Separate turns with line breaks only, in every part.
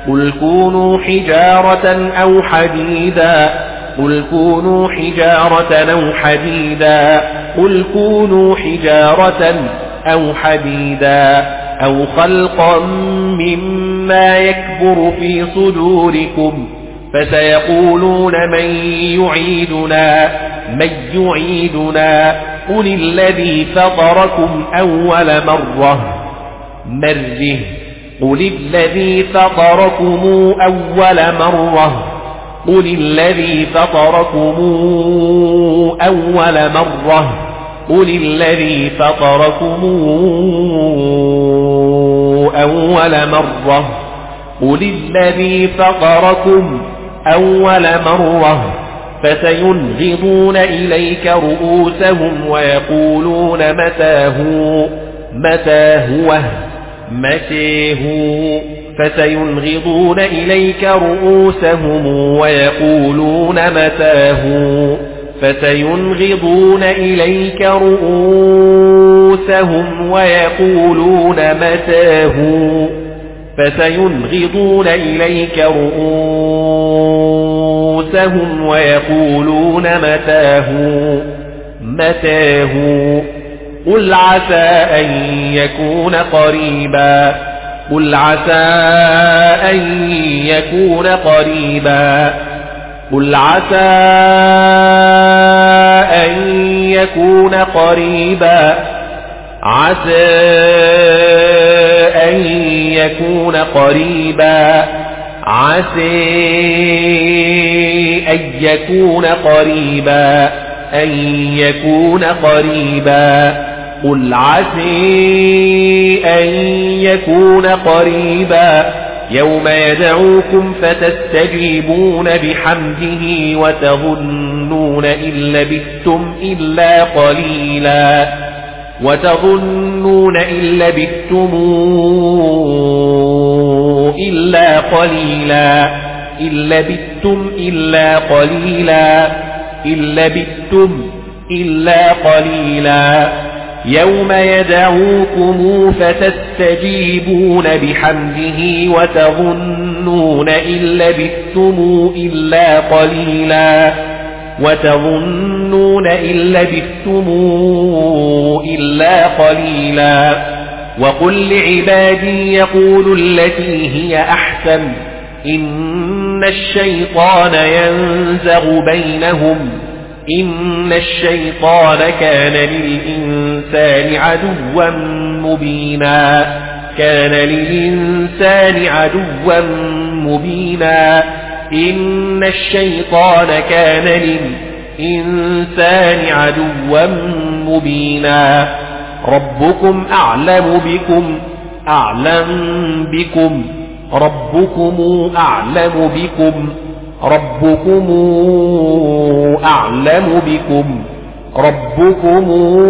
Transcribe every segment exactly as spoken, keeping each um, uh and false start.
قل كونوا حجارة أو حديدا قل كونوا حجارة أو حديدا قل كونوا حجارة أو حديدا أو خلقا مما يكبر في صدوركم فسيقولون من يعيدنا من يعيدنا قل الذي فطركم أول مرة مرة قل الذي فطركم أول مرة قل الذي فطركم أول مرة قل الذي فطركم أول مرة قل الذي فطركم أول مرة فسينغضون إليك رؤوسهم ويقولون متى هو متى هو متى هو فسينغضون إليك رؤوسهم ويقولون متى هو فسينغضون إليك رؤوسهم ويقولون متى هو فسينغضون إليك رؤوسهم ويقولون متى هو متى هو قل عسى أن يكون قريبا قل عسى أن يكون قريبا قل عسى أن يكون قريبا عسى أن يكون قريبا عسى أن يكون قريبا أن يكون قريبا قل عسى أن يكون قريبا يوم يدعوكم فتستجيبون بحمده وتظنون إن لبثتم إلا قليلا وتظنون إن لبثتم إلا قليلا إن لبثتم إلا قليلا إن لبثتم إلا قليلا يوم يدعوكم فتستجيبون بحمده وتظنون إن لبثتم إلا قليلا وتظنون إن لبثتم إلا قليلا وقل لعبادي يقولوا التي هي أحسن إن الشيطان ينزغ بينهم إن الشيطان كان للإنسان عدوا مبينا كان للإنسان عدوا مبينا إن الشيطان كان للإنسان عدوا مبينا ربكم أعلم بكم أعلم بكم ربكم أعلم بكم ربكم أعلم بكم ربكم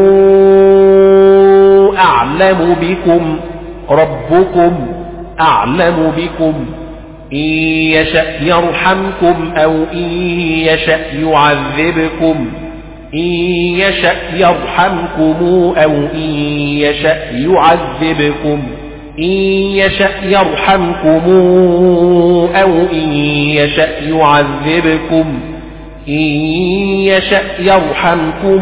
أعلم بكم ربكم أعلم بكم إن يشأ يرحمكم أو إن يشأ يعذبكم إن يشأ يرحمكم أو إن يشأ يعذبكم إن يشأ يرحمكم أو إن يشأ يعذبكم إن يشأ يرحمكم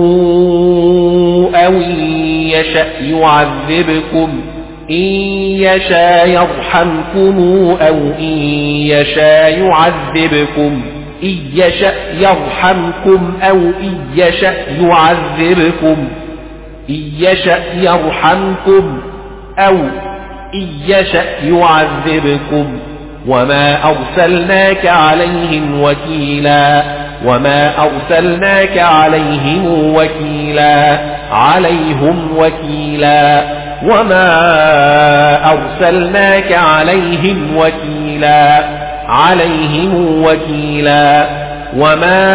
أو إن يشأ يعذبكم إن يشأ يرحمكم أو إن يشأ يعذبكم إن يشأ يرحمكم أو إن يشأ يعذبكم إن يشأ يرحمكم أو إن يشأ يعذبكم وما أرسلناك عليهم وكيلا وما أرسلناك عليهم وكيلا عليهم وكيلا وما أرسلناك عليهم وكيلا عليهم وكيلا وما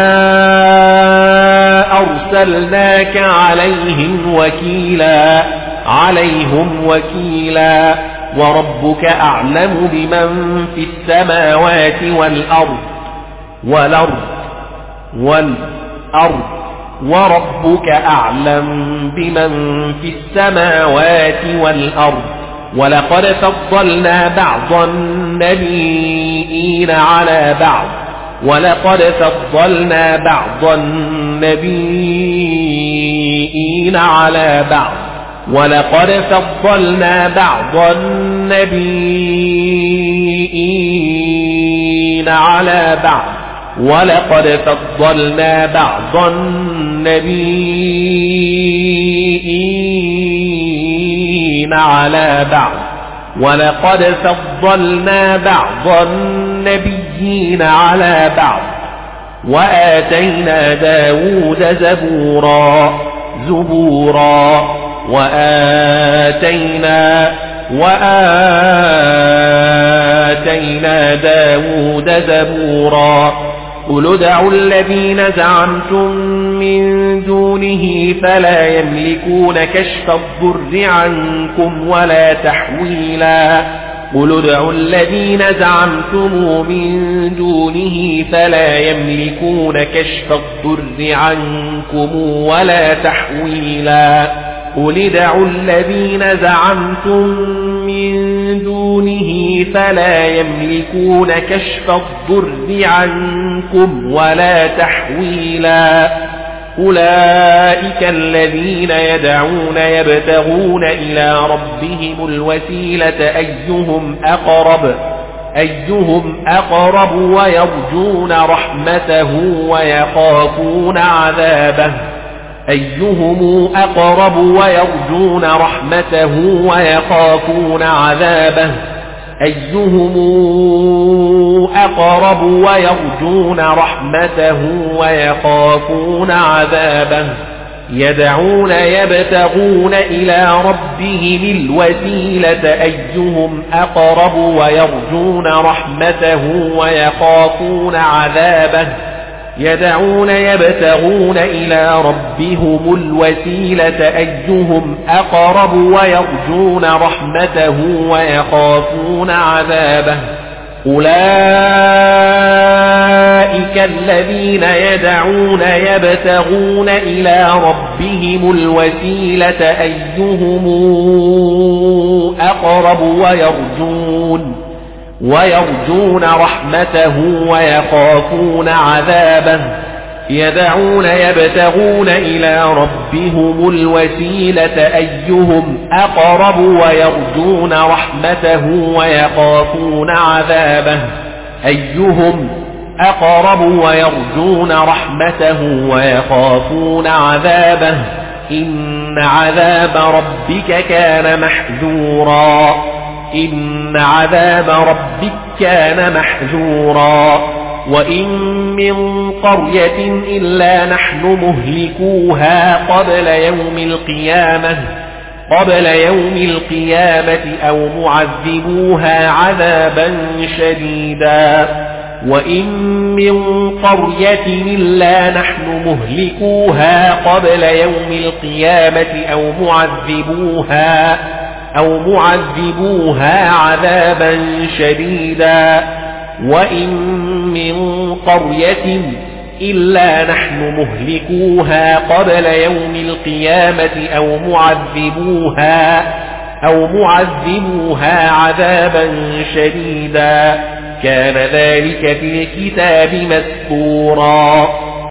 أرسلناك عليهم وكيلا عليهم وكيلا وربك أعلم بمن في السماوات والأرض والأرض والأرض وربك أعلم بمن في السماوات والأرض ولقد فضلنا بعض النبيين على بعض ولقد فضلنا بعض النبيين على بعض ولقد فضلنا بعض النبيين على بعض ولقد فضلنا بعض النبيين على بعض ولقد فضلنا بعض النبيين على بعض وآتينا داود زبورا زبورا وآتينا وآتينا داود زبورا قل ادعوا الذين زعمتم من دونه فلا يملكون كشف الضر عنكم ولا تحويلا قل ادعوا الذين زعمتم من دونه فلا يملكون كشف الضر عنكم ولا تحويلا قل ادعوا الذين زعمتم من دونه فلا يملكون كشف الضر عنكم ولا تحويلا أولئك الذين يدعون يبتغون إلى ربهم الوسيلة أيهم أقرب أيهم أقرب ويرجون رحمته ويخافون عذابه أيهم أقرب ويرجون رحمته ويخافون عذابه أيهم أقرب ويرجون رحمته ويخافون عذابه يدعون يبتغون إلى ربهم الوسيلة أيهم أقرب ويرجون رحمته ويخافون عذابه يدعون يبتغون إلى ربهم الوسيلة أيهم أقرب ويرجون رحمته ويخافون عذابه أولئك الذين يدعون يبتغون إلى ربهم الوسيلة أيهم أقرب ويرجون ويرجون رحمته ويخافون عذابه يدعون يبتغون إلى ربهم الوسيلة أيهم أقرب ويرجون رحمته ويخافون عذابه أيهم أقرب ويرجون رحمته ويخافون عذابه إن عذاب ربك كان محذورا إن عذاب ربك كان محذورا وإن من قرية إلا نحن مهلكوها قبل يوم القيامة قبل يوم القيامة أو معذبوها عذابا شديدا وإن من قرية إلا نحن مهلكوها قبل يوم القيامة أو معذبوها أو معذبوها عذابا شديدا وإن من قرية إلا نحن مهلكوها قبل يوم القيامة أو معذبوها أو معذبوها عذابا شديدا كان ذلك في الكتاب مسطورا